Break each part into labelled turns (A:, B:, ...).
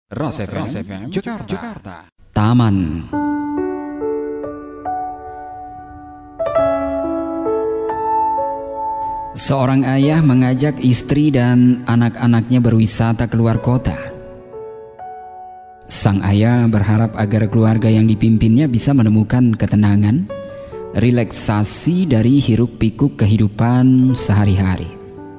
A: Ras FM Jakarta.
B: Taman. Seorang ayah mengajak istri dan anak-anaknya berwisata keluar kota. Sang ayah berharap agar keluarga yang dipimpinnya bisa menemukan ketenangan, relaksasi dari hiruk-pikuk kehidupan sehari-hari.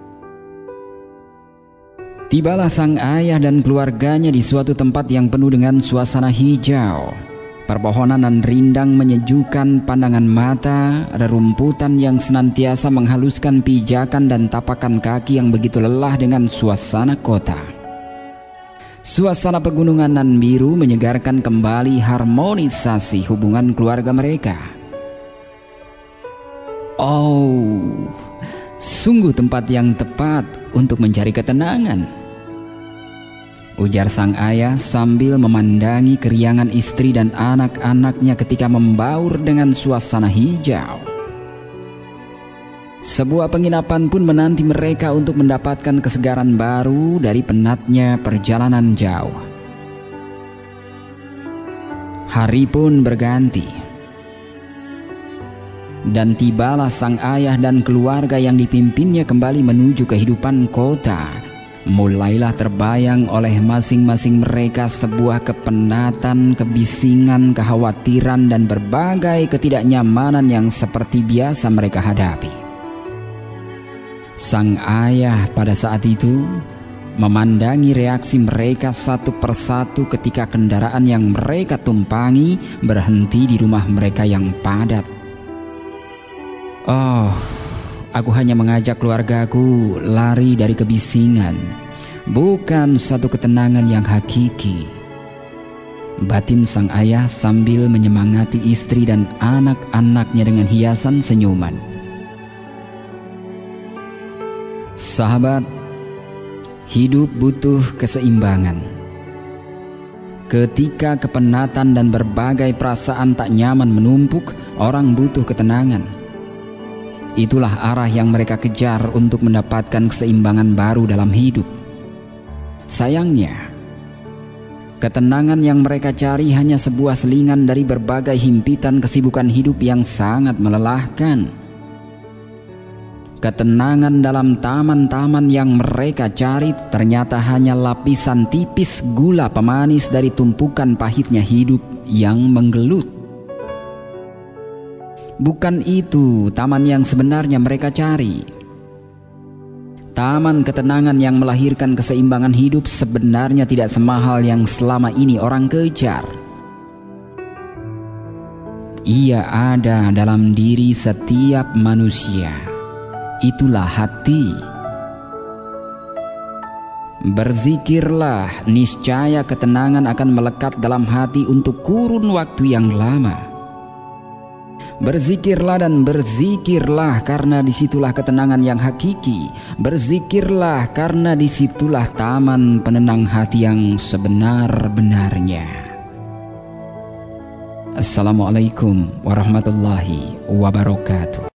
B: Tibalah sang ayah dan keluarganya di suatu tempat yang penuh dengan suasana hijau. Perpohonan dan rindang menyejukkan pandangan mata, rerumputan yang senantiasa menghaluskan pijakan dan tapakan kaki yang begitu lelah dengan suasana kota. Suasana pegunungan nan biru menyegarkan kembali harmonisasi hubungan keluarga mereka. Oh, sungguh tempat yang tepat untuk mencari ketenangan, ujar sang ayah sambil memandangi keriangan istri dan anak-anaknya ketika membaur dengan suasana hijau. Sebuah penginapan pun menanti mereka untuk mendapatkan kesegaran baru dari penatnya perjalanan jauh. Hari pun berganti, dan tibalah sang ayah dan keluarga yang dipimpinnya kembali menuju kehidupan kota. Mulailah terbayang oleh masing-masing mereka sebuah kepenatan, kebisingan, kekhawatiran, dan berbagai ketidaknyamanan yang seperti biasa mereka hadapi. Sang ayah pada saat itu memandangi reaksi mereka satu persatu ketika kendaraan yang mereka tumpangi berhenti di rumah mereka yang padat. Oh, aku hanya mengajak keluargaku lari dari kebisingan, bukan satu ketenangan yang hakiki, batin sang ayah sambil menyemangati istri dan anak-anaknya dengan hiasan senyuman. Sahabat, hidup butuh keseimbangan. Ketika kepenatan dan berbagai perasaan tak nyaman menumpuk, orang butuh ketenangan. Itulah arah yang mereka kejar untuk mendapatkan keseimbangan baru dalam hidup. Sayangnya, ketenangan yang mereka cari hanya sebuah selingan dari berbagai himpitan kesibukan hidup yang sangat melelahkan. Ketenangan dalam taman-taman yang mereka cari ternyata hanya lapisan tipis gula pemanis dari tumpukan pahitnya hidup yang menggelut. Bukan itu taman yang sebenarnya mereka cari. Taman ketenangan yang melahirkan keseimbangan hidup sebenarnya tidak semahal yang selama ini orang kejar. Ia ada dalam diri setiap manusia. Itulah hati. Berzikirlah, niscaya ketenangan akan melekat dalam hati untuk kurun waktu yang lama. Berzikirlah dan berzikirlah karena disitulah ketenangan yang hakiki. Berzikirlah karena disitulah taman penenang hati yang sebenar-benarnya. Assalamualaikum warahmatullahi wabarakatuh.